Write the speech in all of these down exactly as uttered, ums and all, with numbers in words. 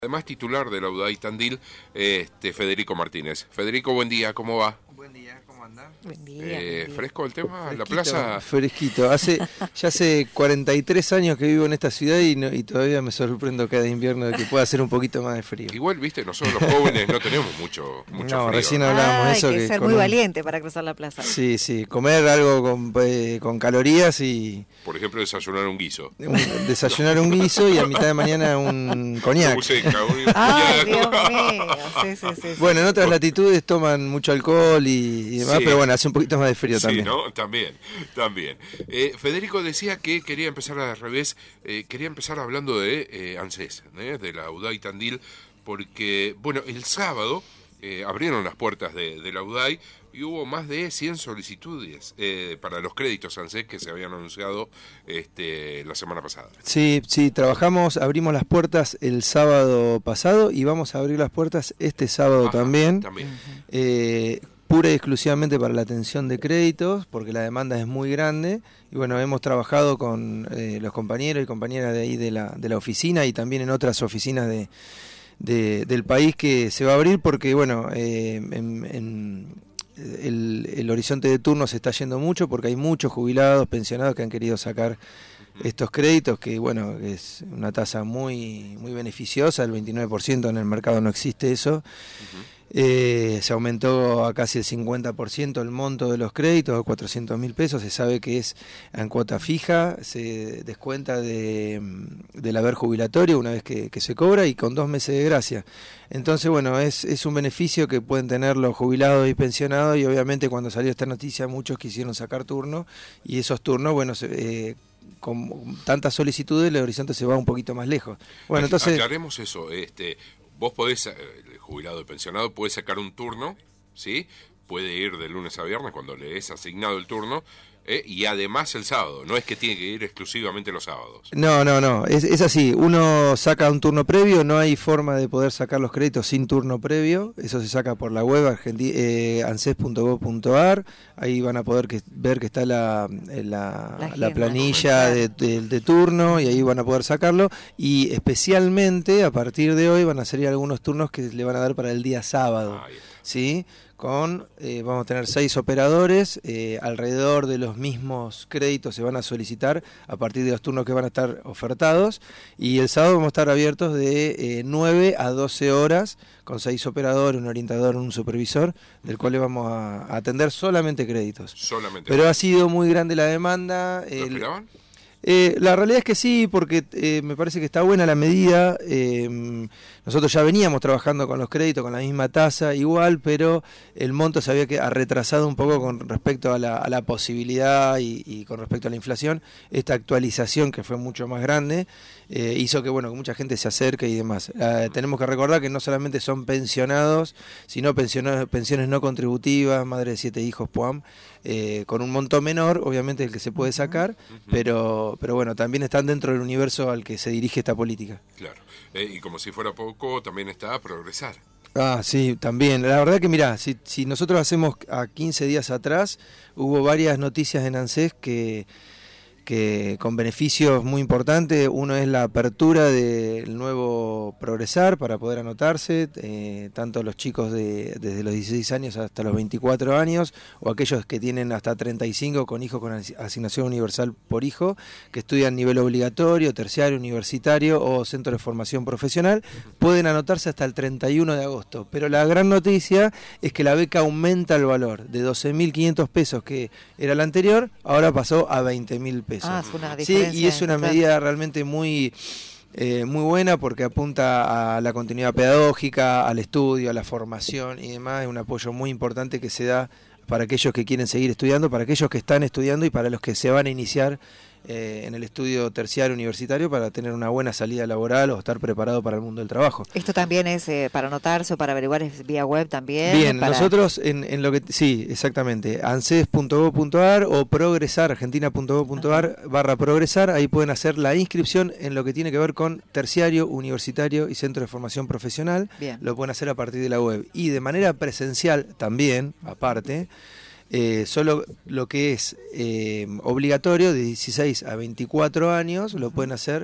Además, titular de la UDAY Tandil, este, Federico Martínez. Federico, buen día, ¿cómo va? Buen día, ¿cómo anda? Buen día, Eh, buen día. ¿Fresco el tema? Fresquito, ¿La plaza? Fresquito. Hace, ya hace cuarenta y tres años que vivo en esta ciudad y, no, y todavía me sorprendo cada invierno de que pueda hacer un poquito más de frío. Igual, viste, nosotros los jóvenes no tenemos mucho, mucho No, frío. recién hablábamos de Hay eso. que que ser con muy un- valiente para cruzar la plaza. Sí, sí, comer algo con, eh, con calorías y Por ejemplo, desayunar un guiso. un- desayunar un guiso y a mitad de mañana un coñac. Buceca, un Ay, coñac. Dios mío. Sí, sí, sí, sí. Bueno, en otras latitudes toman mucho alcohol y, y demás, Sí. pero bueno, hace un poquito más de frío Sí, también. ¿no? También, también. Eh, Federico decía que quería empezar al revés, eh, quería empezar hablando de eh, ANSES, ¿eh? de la UDAY Tandil, porque, bueno, el sábado eh, abrieron las puertas de, de la UDAY y hubo más de cien solicitudes eh, para los créditos ANSES que se habían anunciado este, la semana pasada. Sí, sí, trabajamos, abrimos las puertas el sábado pasado y vamos a abrir las puertas este sábado Ajá, también. También. Eh, pura y exclusivamente para la atención de créditos, porque la demanda es muy grande. Y bueno, hemos trabajado con eh, los compañeros y compañeras de ahí de la, de la oficina y también en otras oficinas de, de- del país que se va a abrir, porque bueno, eh, en, en- el, el horizonte de turno se está yendo mucho, porque hay muchos jubilados, pensionados que han querido sacar estos créditos, que bueno, es una tasa muy, muy beneficiosa, el veintinueve por ciento en el mercado no existe eso. Eh, se aumentó a casi el cincuenta por ciento el monto de los créditos, a cuatrocientos mil pesos. Se sabe que es en cuota fija, se descuenta de, del haber jubilatorio una vez que, que se cobra y con dos meses de gracia. Entonces, bueno, es, es un beneficio que pueden tener los jubilados y pensionados, y obviamente cuando salió esta noticia muchos quisieron sacar turnos y esos turnos, bueno, se, eh, con tantas solicitudes el horizonte se va un poquito más lejos. Bueno, entonces... Aclaremos eso, este, vos podés, eh, el jubilado y pensionado puede sacar un turno, ¿sí? Puede ir de lunes a viernes cuando le es asignado el turno, eh, y además el sábado, no es que tiene que ir exclusivamente los sábados. No, no, no, es, es así, uno saca un turno previo, no hay forma de poder sacar los créditos sin turno previo, eso se saca por la web argenti- eh, anses punto gob punto ar, ahí van a poder que, ver que está la, eh, la, La la agenda. planilla de, de- de turno y ahí van a poder sacarlo, y especialmente a partir de hoy van a salir algunos turnos que le van a dar para el día sábado. Ahí está. ¿Sí? Con, eh, vamos a tener seis operadores, eh, alrededor de los mismos créditos se van a solicitar a partir de los turnos que van a estar ofertados, y el sábado vamos a estar abiertos de eh, nueve a doce horas con seis operadores, un orientador, un supervisor, del cual le vamos a, a atender solamente créditos. Solamente. Pero ha sido muy grande la demanda. ¿Lo el- esperaban? eh, la realidad es que sí, porque eh, me parece que está buena la medida. eh, nosotros ya veníamos trabajando con los créditos con la misma tasa, igual, pero el monto se había que, ha retrasado un poco con respecto a la, a la posibilidad y, y con respecto a la inflación. Esta actualización, que fue mucho más grande, eh, hizo que bueno que mucha gente se acerque y demás. Eh, tenemos que recordar que no solamente son pensionados, sino pensionados, pensiones no contributivas, madre de siete hijos, P U A M, eh, con un monto menor, obviamente, el que se puede sacar, pero, pero bueno, también están dentro del universo al que se dirige esta política. Claro. Eh, y como si fuera poco, también está a progresar. Ah, sí, también. La verdad que mirá, si, si nosotros hacemos a quince días atrás, hubo varias noticias en ANSES que, que con beneficios muy importantes. Uno es la apertura del nuevo Progresar para poder anotarse, eh, tanto los chicos de, desde los dieciséis años hasta los veinticuatro años, o aquellos que tienen hasta treinta y cinco con hijos con asi- asignación universal por hijo, que estudian nivel obligatorio, terciario, universitario o centro de formación profesional, pueden anotarse hasta el treinta y uno de agosto. Pero la gran noticia es que la beca aumenta el valor de doce mil quinientos pesos, que era la anterior, ahora pasó a veinte mil pesos. Ah, es una Sí, diferencia. y es una importante. medida realmente muy, eh, muy buena, porque apunta a la continuidad pedagógica, al estudio, a la formación y demás. Es un apoyo muy importante que se da para aquellos que quieren seguir estudiando, para aquellos que están estudiando y para los que se van a iniciar eh, en el estudio terciario universitario, para tener una buena salida laboral o estar preparado para el mundo del trabajo. Esto también es eh, para anotarse o para averiguar, es vía web también. Bien, para... nosotros en, en lo que sí, exactamente, anses punto gob punto ar o progresar, argentina punto gob punto ar barra progresar, ahí pueden hacer la inscripción en lo que tiene que ver con terciario, universitario y centro de formación profesional. Bien. Lo pueden hacer a partir de la web y de manera presencial también, aparte. Eh, solo lo que es eh, obligatorio de dieciséis a veinticuatro años lo pueden hacer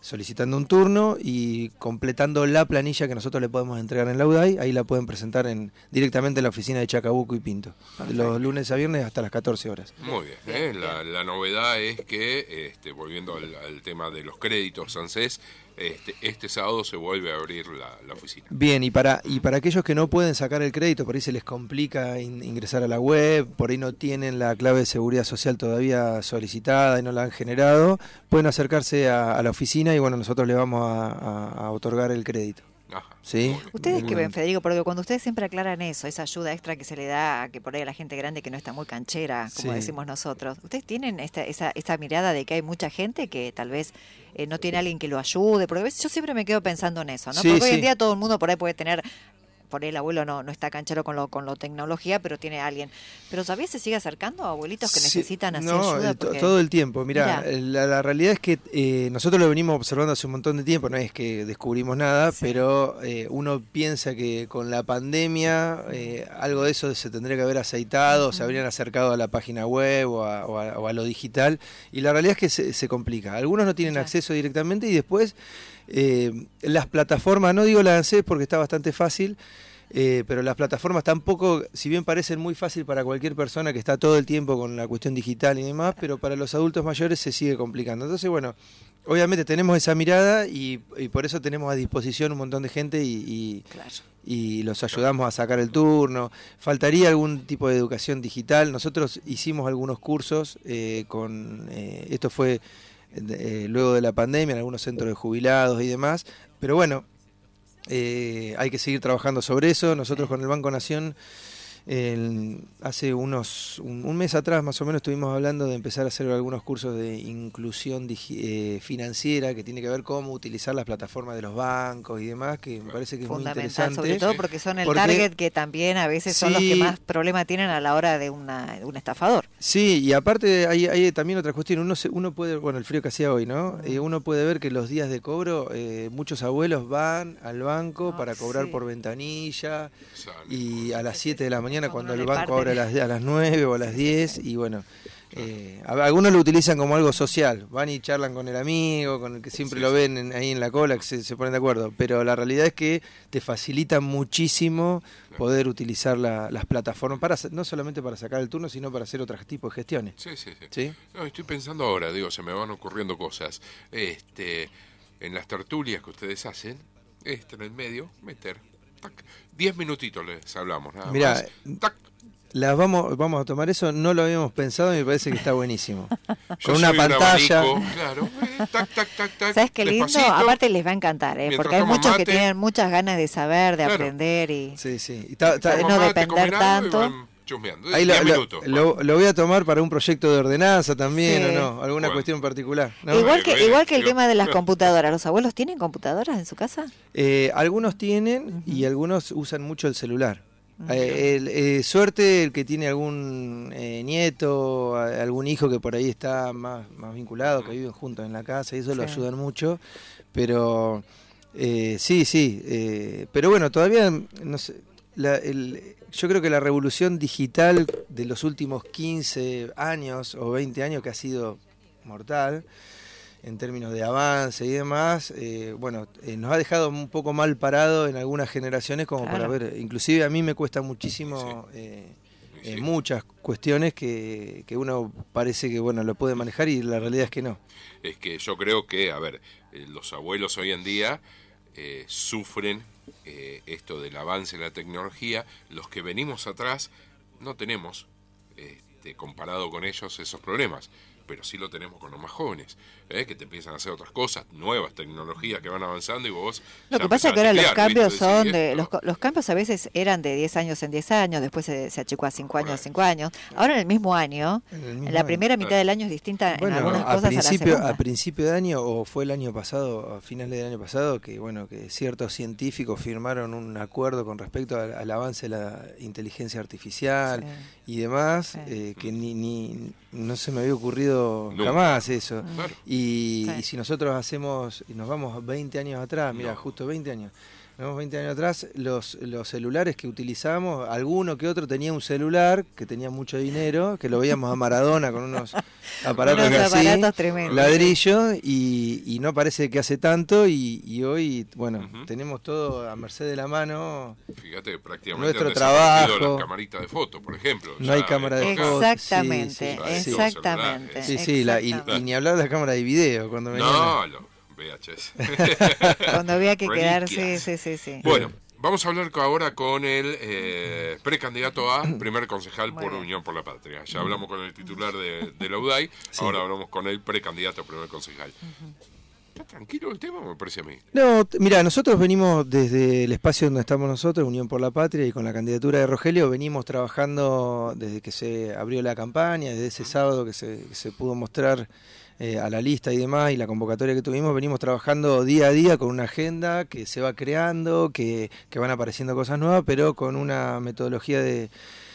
solicitando un turno y completando la planilla que nosotros le podemos entregar en la U D A I. Ahí la pueden presentar en, directamente en la oficina de Chacabuco y Pinto, de los lunes a viernes hasta las catorce horas. Muy bien, ¿eh? la, la novedad es que, este, volviendo al, al tema de los créditos ANSES, este, este sábado se vuelve a abrir la, la oficina. Bien, y para y para aquellos que no pueden sacar el crédito, por ahí se les complica in, ingresar a la web, por ahí no tienen la clave de seguridad social todavía solicitada y no la han generado, pueden acercarse a, a la oficina y bueno, nosotros le vamos a, a, a otorgar el crédito. Ajá. ¿Sí? Ustedes que ven, Federico, porque cuando ustedes siempre aclaran eso, esa ayuda extra que se le da a que por ahí a la gente grande que no está muy canchera, como Sí. decimos nosotros, ¿ustedes tienen esta, esa, esta mirada de que hay mucha gente que tal vez eh, no tiene alguien que lo ayude? Porque a veces yo siempre me quedo pensando en eso, ¿no? Sí, Porque hoy sí. en día todo el mundo por ahí puede tener, por ahí el abuelo no, no está canchero con lo con la tecnología, pero tiene a alguien. Pero ¿todavía se sigue acercando a abuelitos que Sí, necesitan así no, ayuda? eh, to- Porque- todo el tiempo. Mirá, Mirá. eh, la, la realidad es que eh, nosotros lo venimos observando hace un montón de tiempo, no es que descubrimos nada, Sí. pero eh, uno piensa que con la pandemia eh, algo de eso se tendría que haber aceitado, se habrían acercado a la página web o a, o a- o a lo digital, y la realidad es que se, se complica. Algunos no tienen Ya. acceso directamente y después eh, las plataformas, no digo la ANSES porque está bastante fácil, Eh, pero las plataformas tampoco, si bien parecen muy fácil para cualquier persona que está todo el tiempo con la cuestión digital y demás, pero para los adultos mayores se sigue complicando. Entonces, bueno, obviamente tenemos esa mirada y, y por eso tenemos a disposición un montón de gente y, y, Claro. y los ayudamos a sacar el turno. Faltaría algún tipo de educación digital. Nosotros hicimos algunos cursos eh, con, eh, esto fue eh, luego de la pandemia en algunos centros de jubilados y demás, pero bueno, Eh, hay que seguir trabajando sobre eso. Nosotros con el Banco Nación, el- hace unos un, un mes atrás más o menos estuvimos hablando de empezar a hacer algunos cursos de inclusión digi- eh, financiera, que tiene que ver cómo utilizar las plataformas de los bancos y demás, que me parece que es muy Fundamental, interesante. sobre todo porque son el Porque- target que también a veces son los que Sí. más problema tienen a la hora de, una, de un estafador. Sí, y aparte hay, hay también otra cuestión, uno se, uno puede, bueno, el frío que hacía hoy, ¿no? Eh, uno puede ver que los días de cobro, eh, muchos abuelos van al banco Ah, para cobrar sí. por ventanilla Sale. y a las siete de la mañana Cuando cuando el le banco parten. abre a las, a las nueve o a las diez y bueno, eh, a- algunos lo utilizan como algo social, van y charlan con el amigo, con el que siempre Sí, lo sí. ven en- ahí en la cola, que se, se ponen de acuerdo, pero la realidad es que te facilita muchísimo poder utilizar la- las plataformas, para hacer- no solamente para sacar el turno, sino para hacer otros tipos de gestiones. Sí, sí, sí. ¿Sí? No, estoy pensando ahora, digo, se me van ocurriendo cosas. Este, en las tertulias que ustedes hacen, este en el medio, meter, tac, diez minutitos les hablamos, nada Mirá, más. Tac. Las vamos, vamos a tomar eso, no lo habíamos pensado y me parece que está buenísimo. Yo Con una soy un pantalla. abanico, claro, eh, tac, tac, tac, tac. ¿Sabes qué lindo? despacito. Aparte les va a encantar, ¿eh? Mientras Porque hay toman muchos que mate. tienen muchas ganas de saber, de Claro. aprender y... Sí, sí. Y está- está- de Toman no mate, depender comen algo y tanto. van chusmeando. ahí lo, diez lo- minutos. lo- lo voy a tomar para un proyecto de ordenanza también, Sí. ¿o no? ¿Alguna Bueno. cuestión particular? ¿no? Igual Bueno, que, bueno, igual que el digo- tema de las computadoras, ¿los abuelos tienen computadoras en su casa? Eh, algunos tienen y algunos usan mucho el celular. Eh, el- eh, suerte el que tiene algún eh, nieto, a- algún hijo que por ahí está más, más vinculado, que viven juntos en la casa y eso lo Sí. ayudan mucho, pero eh, sí, sí, eh, pero bueno, todavía no sé, la- el- yo creo que la revolución digital de los últimos quince años o veinte años que ha sido mortal, en términos de avance y demás, eh, bueno, eh, nos ha dejado un poco mal parado en algunas generaciones como Claro. para ver, inclusive a mí me cuesta muchísimo eh, Sí. eh, muchas cuestiones que, que uno parece que bueno lo puede manejar y la realidad es que no. Es que yo creo que, a ver, eh, los abuelos hoy en día eh, sufren eh, esto del avance en la tecnología. Los que venimos atrás no tenemos, este, comparado con ellos, esos problemas. Pero sí lo tenemos con los más jóvenes, ¿eh? Que te empiezan a hacer otras cosas, nuevas tecnologías que van avanzando y vos... Lo ya que pasa es empezás que a ahora los teclear, cambios ¿viste? son Decís, de... esto- Los, co- los cambios a veces eran de diez años en diez años, después se, se achicó a cinco años Bueno. a cinco años. Ahora en el mismo año, En el mismo la año. primera mitad del año es distinta Bueno, en algunas a cosas a la principio, segunda. a principio de año, o fue el año pasado, a finales del año pasado, que bueno, que ciertos científicos firmaron un acuerdo con respecto al, al avance de la inteligencia artificial Sí. y demás, Sí. eh, que ni, ni no se me había ocurrido Nunca. jamás eso. Claro. Y, Sí. y si nosotros hacemos, y nos vamos veinte años atrás, mira, No. justo veinte años, Tenemos veinte años atrás, los, los celulares que utilizamos, alguno que otro tenía un celular que tenía mucho dinero, que lo veíamos a Maradona con unos aparatos, Unos así, aparatos tremendos. ladrillos, y, y no parece que hace tanto, y, y hoy, bueno, Ujú. tenemos todo a merced de la mano. Fíjate, prácticamente Nuestro han desaparecido trabajo. las camaritas de foto, por ejemplo. No Ya hay cámara de en todo foto. caso. Exactamente, Sí, sí, sí. exactamente. Sí, sí, la, y, y ni hablar de la cámara de video, cuando venían No, lo V H S. Cuando había que quedarse, Reliquias. sí, sí, sí. Bueno, vamos a hablar ahora con el eh, precandidato a primer concejal Muy por bien. Unión por la Patria. Ya hablamos con el titular de, de la U D A I, Sí. ahora hablamos con el precandidato a primer concejal. ¿Está tranquilo el tema? Me parece a mí. No, t- mira, nosotros venimos desde el espacio donde estamos nosotros, Unión por la Patria, y con la candidatura de Rogelio, venimos trabajando desde que se abrió la campaña, desde ese sábado que se, que se pudo mostrar eh, a la lista y demás, y la convocatoria que tuvimos, venimos trabajando día a día con una agenda que se va creando, que, que van apareciendo cosas nuevas, pero con una metodología de,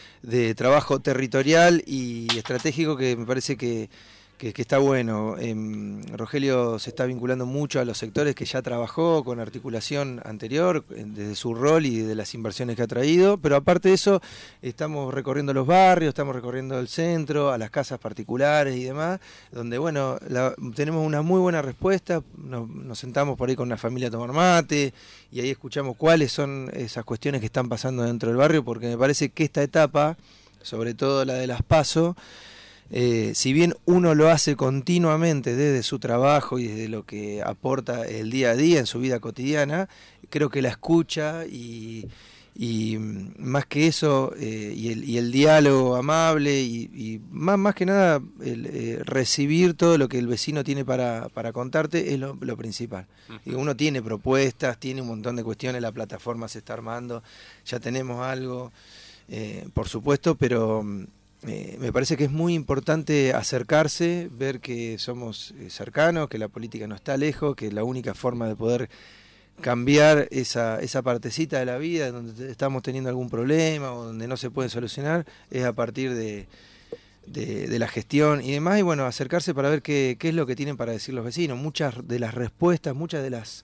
de trabajo territorial y estratégico que me parece que Que, que está bueno. Eh, Rogelio se está vinculando mucho a los sectores que ya trabajó con articulación anterior, eh, desde su rol y de las inversiones que ha traído, pero aparte de eso, estamos recorriendo los barrios, estamos recorriendo el centro, a las casas particulares y demás, donde, bueno, la, tenemos una muy buena respuesta, nos, nos sentamos por ahí con la familia a tomar mate, y ahí escuchamos cuáles son esas cuestiones que están pasando dentro del barrio, porque me parece que esta etapa, sobre todo la de las PASO, Eh, si bien uno lo hace continuamente desde su trabajo y desde lo que aporta el día a día en su vida cotidiana, creo que la escucha y, y más que eso, eh, y, el, y el diálogo amable y, y más, más que nada el, eh, recibir todo lo que el vecino tiene para, para contarte es lo, lo principal. Y uno tiene propuestas, tiene un montón de cuestiones, la plataforma se está armando, ya tenemos algo, eh, por supuesto, pero... Eh, me parece que es muy importante acercarse, ver que somos eh, cercanos, que la política no está lejos, que la única forma de poder cambiar esa, esa partecita de la vida donde estamos teniendo algún problema o donde no se puede solucionar es a partir de, de, de la gestión y demás, y bueno, acercarse para ver qué, qué es lo que tienen para decir los vecinos. Muchas de las respuestas, muchas de las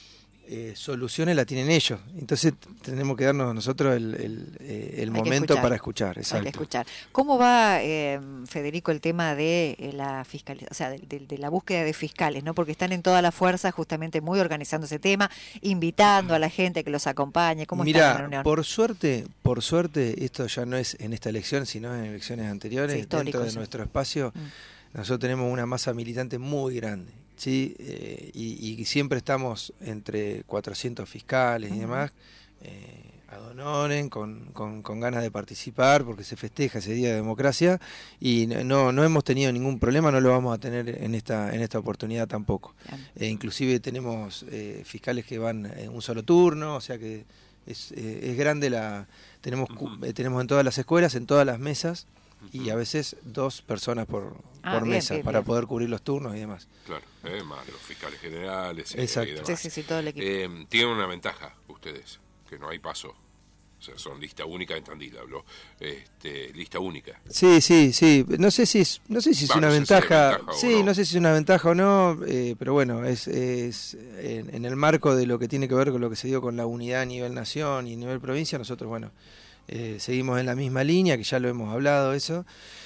Eh, soluciones la tienen ellos, entonces tenemos que darnos nosotros el, el, eh, el momento escuchar. para escuchar. Hay Exacto. que escuchar. ¿Cómo va, eh, Federico, el tema de eh, la fiscalización, o sea, de, de, de la búsqueda de fiscales, ¿no? Porque están en toda la fuerza, justamente muy organizando ese tema, invitando a la gente que los acompañe. ¿Cómo están en la Mira, reunión? por suerte, por suerte, esto ya no es en esta elección, sino en elecciones anteriores, Sí, histórico, dentro de sí. nuestro espacio, Mm. nosotros tenemos una masa militante muy grande, ¿sí? Eh, y, y siempre estamos entre cuatrocientos fiscales y demás, eh, ad honorem, con, con, con ganas de participar, porque se festeja ese día de democracia, y no, no hemos tenido ningún problema, no lo vamos a tener en esta, en esta oportunidad tampoco. Eh, inclusive tenemos eh, fiscales que van en un solo turno, o sea que es, eh, es grande la... Tenemos, cu- eh, tenemos en todas las escuelas, en todas las mesas, y a veces dos personas por, Ah, por bien, mesa bien, para bien. poder cubrir los turnos y demás. Claro, eh, más los fiscales generales eh, Exacto. y demás. Sí, sí, sí, todo el equipo. Eh, tienen una ventaja ustedes, que no hay paso. O sea, son lista única en Tandil, habló. Este, lista única. Sí, sí, sí. No sé si es, no sé si es Va, una no sé si hay ventaja. ventaja o Sí, no. no sé si es una ventaja o no, eh, pero bueno, es, es en, en el marco de lo que tiene que ver con lo que se dio con la unidad a nivel nación y a nivel provincia, nosotros, bueno, eh, seguimos en la misma línea, que ya lo hemos hablado eso,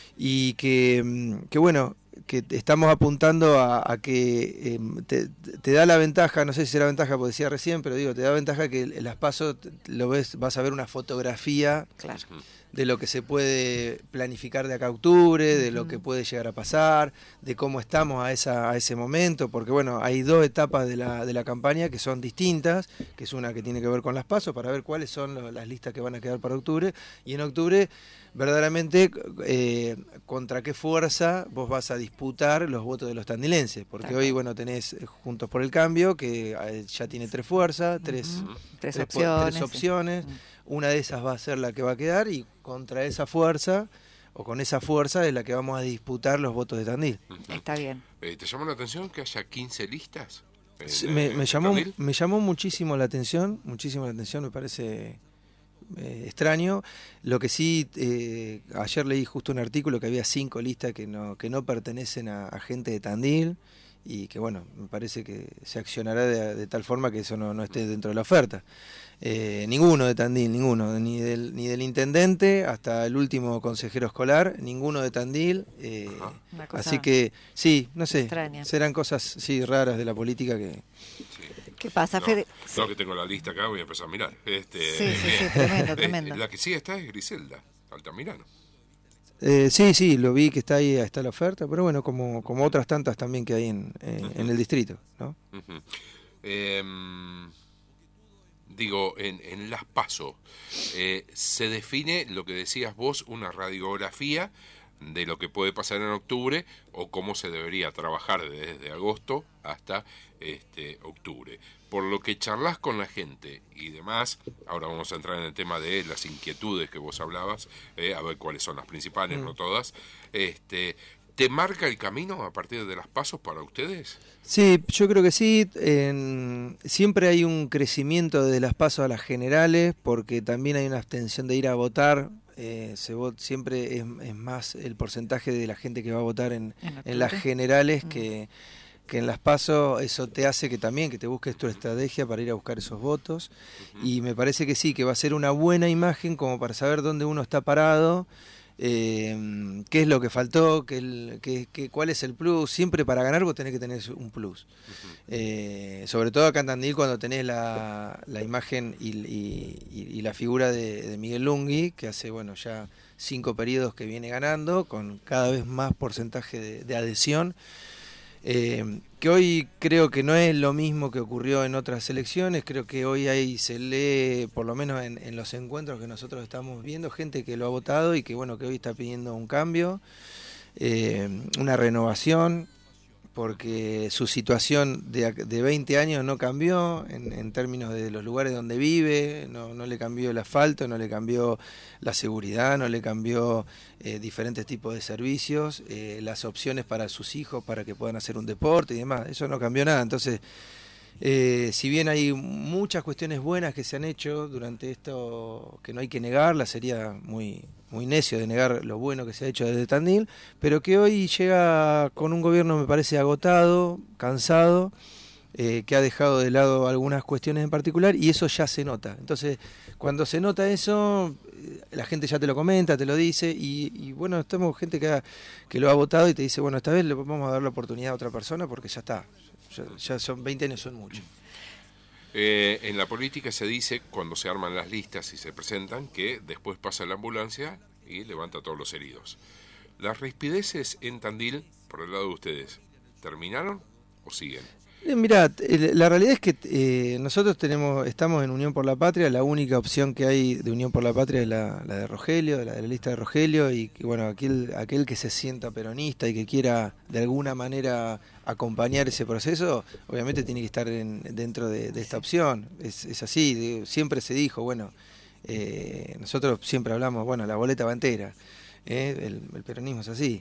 y que, mm, que bueno, que estamos apuntando a, a que eh, te, te da la ventaja, no sé si será ventaja, porque decía recién, pero digo, te da ventaja que en las PASO lo ves, vas a ver una fotografía Claro. de lo que se puede planificar de acá a octubre, de lo que puede llegar a pasar, de cómo estamos a esa a ese momento, porque bueno, hay dos etapas de la, de la campaña que son distintas, que es una que tiene que ver con las PASO, para ver cuáles son lo- las listas que van a quedar para octubre, y en octubre verdaderamente eh, contra qué fuerza vos vas a disputar los votos de los tandilenses, porque Tal hoy cual. bueno tenés eh, Juntos por el Cambio, que eh, ya tiene tres fuerzas, tres, Ujú. Tres tres po- opciones. tres sí. opciones. Mm. Una de esas va a ser la que va a quedar, y contra esa fuerza, o con esa fuerza, es la que vamos a disputar los votos de Tandil. Está bien. Eh, ¿Te llama la atención que haya quince listas? en, Sí, eh, me, en me llamó, Tandil? me llamó muchísimo la atención, muchísimo la atención, me parece eh, extraño. Lo que sí, eh, ayer leí justo un artículo que había cinco listas que no, que no pertenecen a, a gente de Tandil, y que bueno, me parece que se accionará de, de tal forma que eso no, no esté dentro de la oferta. Eh, ninguno de Tandil, ninguno, ni del, ni del intendente hasta el último consejero escolar, ninguno de Tandil. Eh, así que, sí, no sé, extraña. Serán cosas sí raras de la política que... Sí. ¿Qué pasa, no, Fede? No, que tengo la lista acá, voy a empezar a mirar. Este, sí, sí, sí, tremendo, tremendo. La que sí está es Griselda Altamirano. Eh, sí, sí, lo vi que está ahí, está la oferta, pero bueno, como, como otras tantas también que hay en, eh, uh-huh. en el distrito, ¿no? Uh-huh. eh, Digo, en, en las PASO, eh, se define, lo que decías vos, una radiografía de lo que puede pasar en octubre o cómo se debería trabajar desde agosto hasta este octubre. Por lo que charlas con la gente y demás, ahora vamos a entrar en el tema de las inquietudes que vos hablabas, eh, a ver cuáles son las principales, mm. no todas. Este, ¿Te marca el camino a partir de las PASO para ustedes? Sí, yo creo que sí. En, siempre hay un crecimiento de las PASO a las generales, porque también hay una abstención de ir a votar. Eh, se vot, siempre es, es más el porcentaje de la gente que va a votar en, en, en las generales mm. que, que en las PASO. Eso te hace que también que te busques tu estrategia para ir a buscar esos votos. Uh-huh. Y me parece que sí, que va a ser una buena imagen como para saber dónde uno está parado. Eh, qué es lo que faltó, qué, el, qué, qué, cuál es el plus. Siempre para ganar vos tenés que tener un plus. Uh-huh. eh, sobre todo acá en Tandil, cuando tenés la, la imagen y, y, y la figura de, de Miguel Lungui, que hace bueno ya cinco periodos que viene ganando, con cada vez más porcentaje de, de adhesión. Eh, que hoy creo que no es lo mismo que ocurrió en otras elecciones. Creo que hoy ahí se lee, por lo menos en, en los encuentros que nosotros estamos viendo, gente que lo ha votado y que bueno que hoy está pidiendo un cambio, eh, una renovación, porque su situación de, de veinte años no cambió en, en términos de los lugares donde vive, no, no le cambió el asfalto, no le cambió la seguridad, no le cambió eh, diferentes tipos de servicios, eh, las opciones para sus hijos para que puedan hacer un deporte y demás, eso no cambió nada. Entonces, eh, si bien hay muchas cuestiones buenas que se han hecho durante esto, que no hay que negarlas, sería muy... muy necio de negar lo bueno que se ha hecho desde Tandil, pero que hoy llega con un gobierno me parece agotado, cansado, eh, que ha dejado de lado algunas cuestiones en particular y eso ya se nota. Entonces, cuando se nota eso, la gente ya te lo comenta, te lo dice y, y bueno, estamos gente que, ha, que lo ha votado y te dice, bueno, esta vez le vamos a dar la oportunidad a otra persona porque ya está, ya, ya son veinte años, son muchos. Eh, en la política se dice, cuando se arman las listas y se presentan, que después pasa la ambulancia y levanta a todos los heridos. ¿Las rispideces en Tandil, por el lado de ustedes, terminaron o siguen? Eh, mirá, la realidad es que eh, nosotros tenemos, estamos en Unión por la Patria, la única opción que hay de Unión por la Patria es la, la de Rogelio, la de la lista de Rogelio, y que, bueno, aquel, aquel que se sienta peronista y que quiera de alguna manera acompañar ese proceso, obviamente tiene que estar en, dentro de, de esta opción. Es, es así, de, siempre se dijo, bueno, eh, nosotros siempre hablamos, bueno, la boleta va entera, eh, el, el peronismo es así.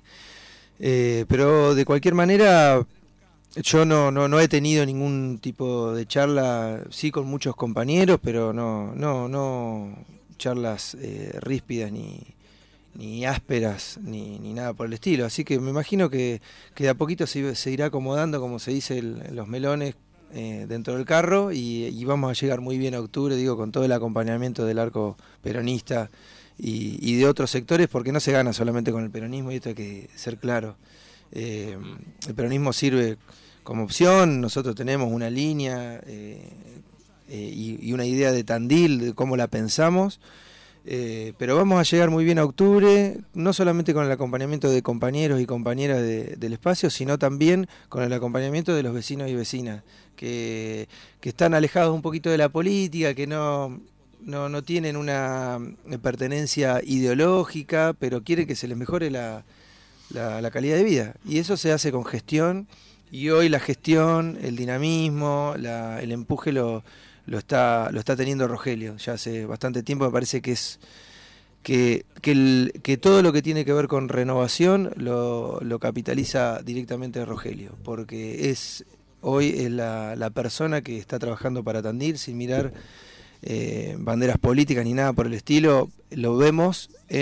Eh, pero de cualquier manera... Yo no, no, no he tenido ningún tipo de charla, sí con muchos compañeros, pero no, no, no charlas eh, ríspidas ni, ni ásperas ni, ni nada por el estilo. Así que me imagino que, que de a poquito se, se irá acomodando, como se dice, el, los melones eh, dentro del carro y, y vamos a llegar muy bien a octubre, digo, con todo el acompañamiento del arco peronista y, y de otros sectores, porque no se gana solamente con el peronismo y esto hay que ser claro. Eh, el peronismo sirve como opción, nosotros tenemos una línea eh, eh, y, y una idea de Tandil, de cómo la pensamos, eh, pero vamos a llegar muy bien a octubre, no solamente con el acompañamiento de compañeros y compañeras de, del espacio, sino también con el acompañamiento de los vecinos y vecinas, que, que están alejados un poquito de la política, que no... No, no tienen una pertenencia ideológica, pero quieren que se les mejore la, la, la calidad de vida. Y eso se hace con gestión, y hoy la gestión, el dinamismo, la, el empuje lo, lo, está, lo está teniendo Rogelio. Ya hace bastante tiempo me parece que es que, que, el, que todo lo que tiene que ver con renovación lo, lo capitaliza directamente Rogelio, porque es hoy es la, la persona que está trabajando para Tandil sin mirar... Eh, banderas políticas ni nada por el estilo, lo vemos en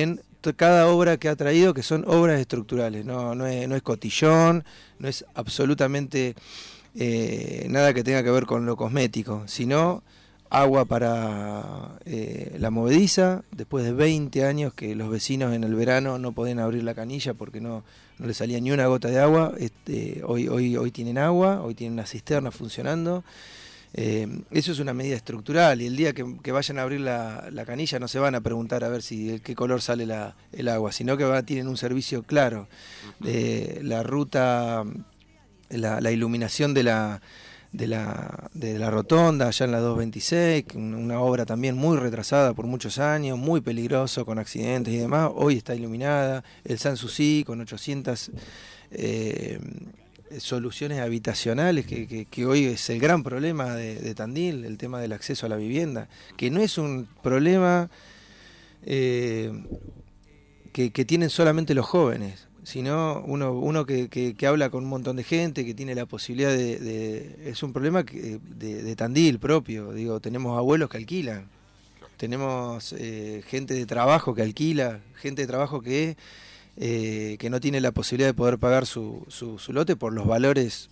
cada obra que ha traído, que son obras estructurales, no, no, es, no es cotillón, no es absolutamente eh, nada que tenga que ver con lo cosmético, sino agua para eh, la movediza, después de veinte años que los vecinos en el verano no podían abrir la canilla porque no, no les salía ni una gota de agua. Este, hoy, hoy, hoy tienen agua, hoy tienen una cisterna funcionando. Eh, eso es una medida estructural, y el día que, que vayan a abrir la, la canilla no se van a preguntar a ver si qué color sale la, el agua, sino que va, tienen un servicio claro. Eh, la ruta, la, la iluminación de la de la, de la rotonda, allá en la dos veintiséis, una obra también muy retrasada por muchos años, muy peligroso, con accidentes y demás, hoy está iluminada. El Sanssouci con ochocientas eh, soluciones habitacionales, que, que, que hoy es el gran problema de, de Tandil, el tema del acceso a la vivienda, que no es un problema eh, que, que tienen solamente los jóvenes, sino uno uno que, que, que habla con un montón de gente, que tiene la posibilidad de... de es un problema que, de, de Tandil propio, digo, tenemos abuelos que alquilan, tenemos eh, gente de trabajo que alquila, gente de trabajo que, eh, que no tiene la posibilidad de poder pagar su, su, su lote por los valores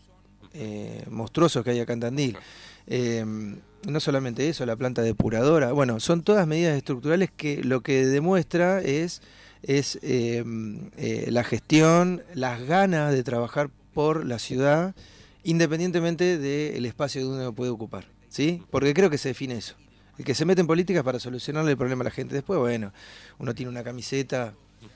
eh, monstruosos que hay acá en Tandil. Eh, no solamente eso, la planta depuradora, bueno, son todas medidas estructurales que lo que demuestra es... es eh, eh, la gestión, las ganas de trabajar por la ciudad, independientemente del espacio donde uno puede ocupar, ¿sí? Porque creo que se define eso. El que se mete en políticas para solucionarle el problema a la gente. Después, bueno, uno tiene una camiseta,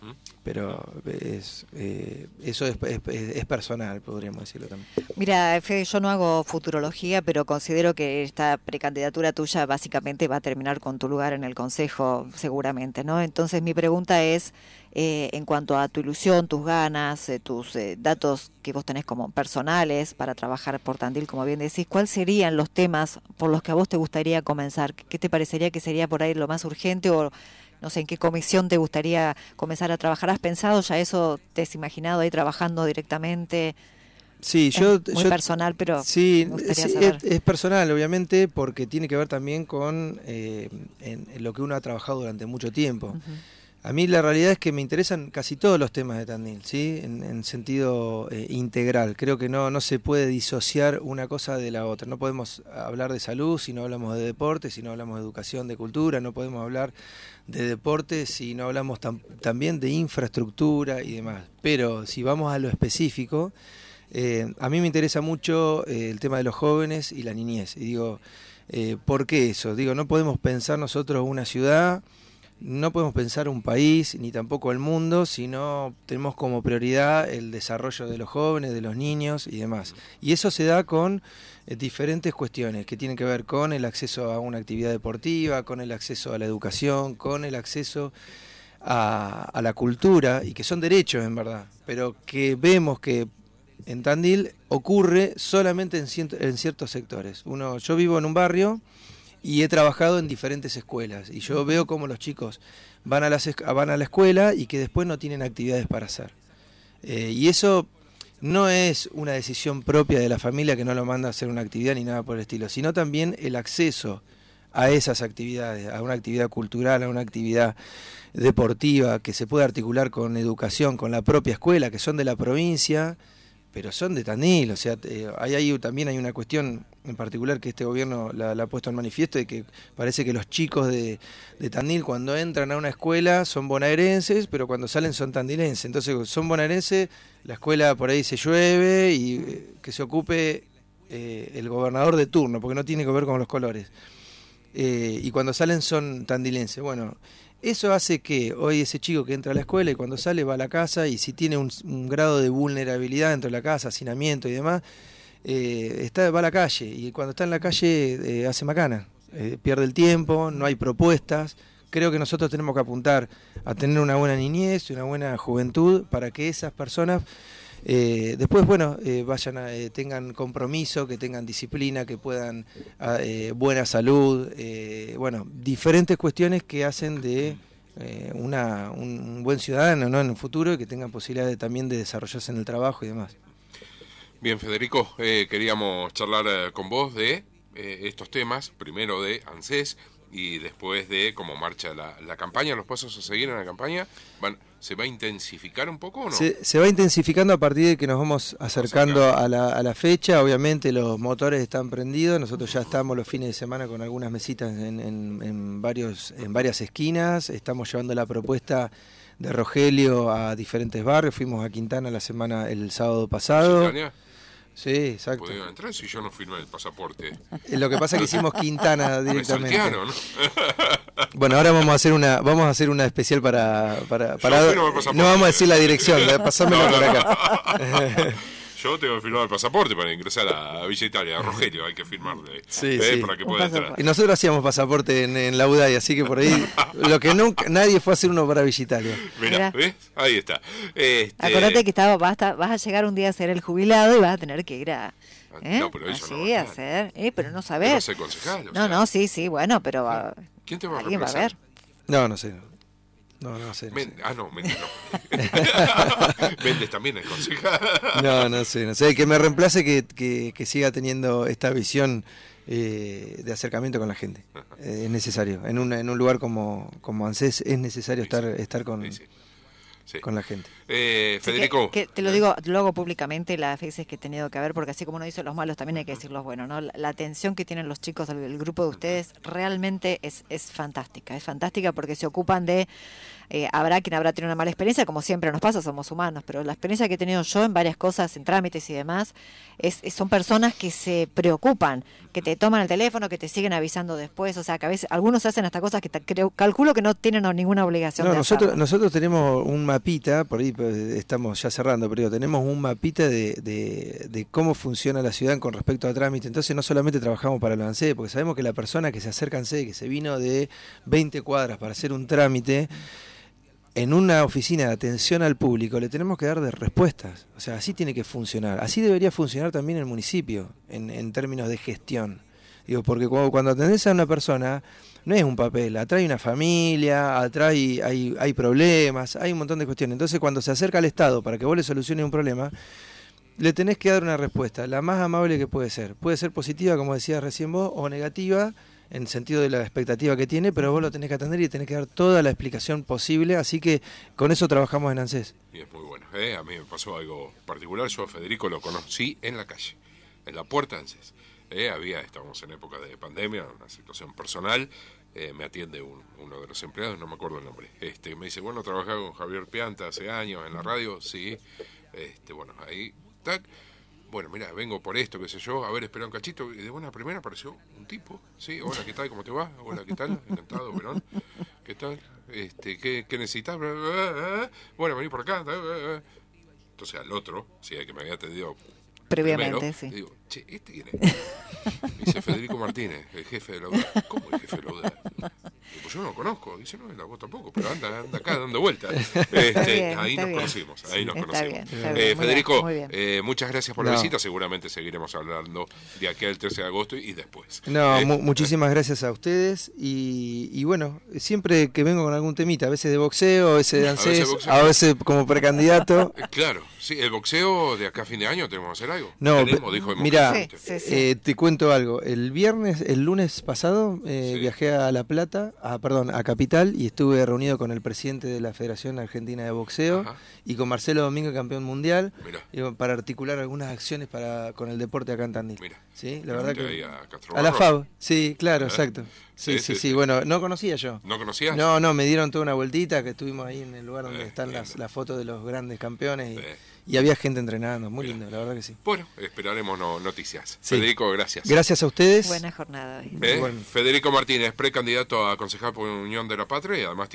pero es, eh, eso es, es, es personal, podríamos decirlo también. Mira, Fede, yo no hago futurología, pero considero que esta precandidatura tuya básicamente va a terminar con tu lugar en el Consejo, seguramente, ¿no? Entonces mi pregunta es, eh, en cuanto a tu ilusión, tus ganas, eh, tus eh, datos que vos tenés como personales para trabajar por Tandil, como bien decís, ¿cuáles serían los temas por los que a vos te gustaría comenzar? ¿Qué te parecería que sería por ahí lo más urgente, o no sé en qué comisión te gustaría comenzar a trabajar? ¿Has pensado ya eso? ¿Te has imaginado ahí trabajando directamente? Sí, yo... Es muy yo, personal, pero sí, me gustaría sí, saber. Es, es personal, obviamente, porque tiene que ver también con eh, en, en lo que uno ha trabajado durante mucho tiempo. Uh-huh. A mí la realidad es que me interesan casi todos los temas de Tandil, ¿sí? En, en sentido eh, integral. Creo que no, no se puede disociar una cosa de la otra. No podemos hablar de salud si no hablamos de deporte, si no hablamos de educación, de cultura. No podemos hablar de deporte si no hablamos tam- también de infraestructura y demás. Pero si vamos a lo específico, eh, a mí me interesa mucho eh, el tema de los jóvenes y la niñez. Y digo, eh, ¿por qué eso? Digo, no podemos pensar nosotros una ciudad... No podemos pensar un país, ni tampoco el mundo, sino tenemos como prioridad el desarrollo de los jóvenes, de los niños y demás. Y eso se da con eh, diferentes cuestiones que tienen que ver con el acceso a una actividad deportiva, con el acceso a la educación, con el acceso a, a la cultura, y que son derechos en verdad, pero que vemos que en Tandil ocurre solamente en, ciento, en ciertos sectores. Uno, yo vivo en un barrio... y he trabajado en diferentes escuelas, y yo veo cómo los chicos van a, las, van a la escuela y que después no tienen actividades para hacer. Eh, y eso no es una decisión propia de la familia que no lo manda a hacer una actividad ni nada por el estilo, sino también el acceso a esas actividades, a una actividad cultural, a una actividad deportiva que se puede articular con educación, con la propia escuela, que son de la provincia, pero son de Tandil. O sea, eh, hay, hay, también hay una cuestión en particular que este gobierno la, la ha puesto en manifiesto, de que parece que los chicos de, de Tandil cuando entran a una escuela son bonaerenses, pero cuando salen son tandilenses. Entonces son bonaerenses, la escuela por ahí se llueve y eh, que se ocupe eh, el gobernador de turno, porque no tiene que ver con los colores. Eh, y cuando salen son tandilenses. Bueno, eso hace que hoy ese chico que entra a la escuela y cuando sale va a la casa, y si tiene un, un grado de vulnerabilidad dentro de la casa, hacinamiento y demás, eh, está, va a la calle, y cuando está en la calle eh, hace macana, eh, pierde el tiempo, no hay propuestas. Creo que nosotros tenemos que apuntar a tener una buena niñez, una buena juventud, para que esas personas eh, después, bueno, eh, vayan a, eh, tengan compromiso, que tengan disciplina, que puedan, eh, buena salud, eh, bueno, diferentes cuestiones que hacen de eh, una, un buen ciudadano, ¿no?, en el futuro, y que tengan posibilidad de, también de desarrollarse en el trabajo y demás. Bien, Federico, eh, queríamos charlar eh, con vos de eh, estos temas, primero de ANSES, y después de cómo marcha la, la campaña, los pasos a seguir en la campaña, van, ¿se va a intensificar un poco o no? Se, se va intensificando a partir de que nos vamos acercando a la, a la fecha. Obviamente los motores están prendidos, nosotros ya estamos los fines de semana con algunas mesitas en, en, en, varios, en varias esquinas, estamos llevando la propuesta de Rogelio a diferentes barrios, fuimos a Quintana la semana, el sábado pasado. ¿Quintana? Sí, exacto. ¿Podían entrar si yo no firmé el pasaporte? Lo que pasa es que hicimos Quintana directamente. Me saltearon, ¿no? Bueno, ahora vamos a hacer una vamos a hacer una especial para para, para no, no vamos a decir la dirección, pasámelo no, no, por acá. Yo tengo que firmar el pasaporte para ingresar a Villa Italia, a Rogelio, hay que firmarle. Sí, ¿eh? sí. Para que pueda entrar. Y nosotros hacíamos pasaporte en, en la U D A I, así que por ahí lo que nunca nadie fue a hacer uno para Villa Italia. Mirá, ¿ves? Ahí está. Este... Acordate que estaba, vas, a, vas a llegar un día a ser el jubilado y vas a tener que ir a... ¿eh? No, pero eso así, no va a hacer, eh, pero no sabés. Pero no sé, concejal, o no, sea... no, sí, sí, bueno, pero uh, ¿quién te va a alguien va a ver. No, no sé. No, no sé. No Men... sé. Ah, no, Méndez no. Méndez también es concejal. No, no sé, no sé. El que me reemplace que, que, que siga teniendo esta visión eh, de acercamiento con la gente. Eh, es necesario. En un, en un lugar como, como ANSES es necesario Sí, estar, sí. estar con, Sí, sí. Sí. con la gente. Eh, Así Federico. Que, que te lo digo, lo hago públicamente las veces que he tenido que ver, porque así como uno dice los malos, también hay que decir los buenos, ¿no? La, la atención que tienen los chicos del, del grupo de ustedes realmente es, es fantástica. Es fantástica porque se ocupan de... Eh, habrá quien habrá tenido una mala experiencia, como siempre nos pasa, somos humanos, pero la experiencia que he tenido yo en varias cosas, en trámites y demás, es, es- son personas que se preocupan, que te toman el teléfono, que te siguen avisando después, o sea, que a veces algunos hacen hasta cosas que te- creo, calculo que no tienen ninguna obligación No, de nosotros, hacerlo. nosotros tenemos un mapita, por ahí pues, estamos ya cerrando, pero digo, tenemos un mapita de, de, de cómo funciona la ciudad con respecto a trámite. Entonces no solamente trabajamos para el ANSES, porque sabemos que la persona que se acerca a ANSES, que se vino de veinte cuadras para hacer un trámite, en una oficina de atención al público le tenemos que dar de respuestas. O sea, así tiene que funcionar. Así debería funcionar también el municipio, en, en términos de gestión. Digo, porque cuando, cuando atendés a una persona, no es un papel, atrae una familia, atrae, hay, hay problemas, hay un montón de cuestiones. Entonces, cuando se acerca al Estado para que vos le soluciones un problema, le tenés que dar una respuesta, la más amable que puede ser. Puede ser positiva, como decías recién vos, o negativa, en sentido de la expectativa que tiene, pero vos lo tenés que atender y tenés que dar toda la explicación posible, así que con eso trabajamos en ANSES. Y es muy bueno. ¿eh? A mí me pasó algo particular. Yo a Federico lo conocí en la calle, en la puerta de ANSES. ¿eh? Había, estábamos en época de pandemia, una situación personal. Eh, me atiende un- uno de los empleados, no me acuerdo el nombre. Este, me dice, bueno, trabajaba con Javier Pianta hace años en la radio. Sí. Este, bueno, ahí, tac. Bueno, mira, vengo por esto, qué sé yo, a ver, espera un cachito, y de buena primera apareció un tipo, sí, hola, ¿qué tal? ¿Cómo te va? Hola, ¿qué tal? Encantado, Verón, ¿qué tal? Este, ¿qué, qué necesitas? Bueno, vení por acá. Entonces al otro, sí, al que me había atendido Previamente, primero, sí. le digo, che, ¿este quién es? Me dice Federico Martínez, el jefe de la U D A. ¿Cómo el jefe de la U D A? Digo, pues yo no lo conozco. Dice, no, la vos tampoco, pero anda, anda acá dando vueltas. Este, bien, ahí está nos bien. conocimos, ahí nos Está conocimos. bien, está Eh, bien, muy Federico, bien, muy bien. eh, muchas gracias por la No. visita. Seguramente seguiremos hablando de aquí al trece de agosto y después. No, Eh, mu- muchísimas gracias a ustedes y, y bueno, siempre que vengo con algún temita, a veces de boxeo, a veces de A veces ANSES, boxeo. a veces como precandidato. eh, Claro, sí, el boxeo de acá a fin de año tenemos que hacer algo. No, tenemos, pe- dijo el mirá, Monte. Sí, sí. Eh, te cuento algo. El viernes, el lunes pasado, eh, Sí. viajé a La Plata, a, perdón, a Capital, y estuve reunido con el presidente de la Federación Argentina de Boxeo Ajá. y con Marcelo Domingo, campeón mundial, Mirá. digo, para articular algunas acciones para con el deporte acá en Tandil. Mira. Sí, la verdad Fuiste que ahí a Castro a la Barros. F A B, sí, claro, ¿Eh? exacto. Sí, Sí, sí, sí, sí, sí. bueno, no conocía yo. ¿No conocías? No, no, me dieron toda una vueltita, que estuvimos ahí en el lugar donde Eh, están lindo. las, las fotos de los grandes campeones y, Eh. y había gente entrenando, muy Mira. lindo, la verdad que sí. Bueno, esperaremos no- noticias. Sí. Federico, gracias. Gracias a ustedes. Buena jornada hoy. Eh, Bueno. Federico Martínez, precandidato a concejal por Unión de la Patria y además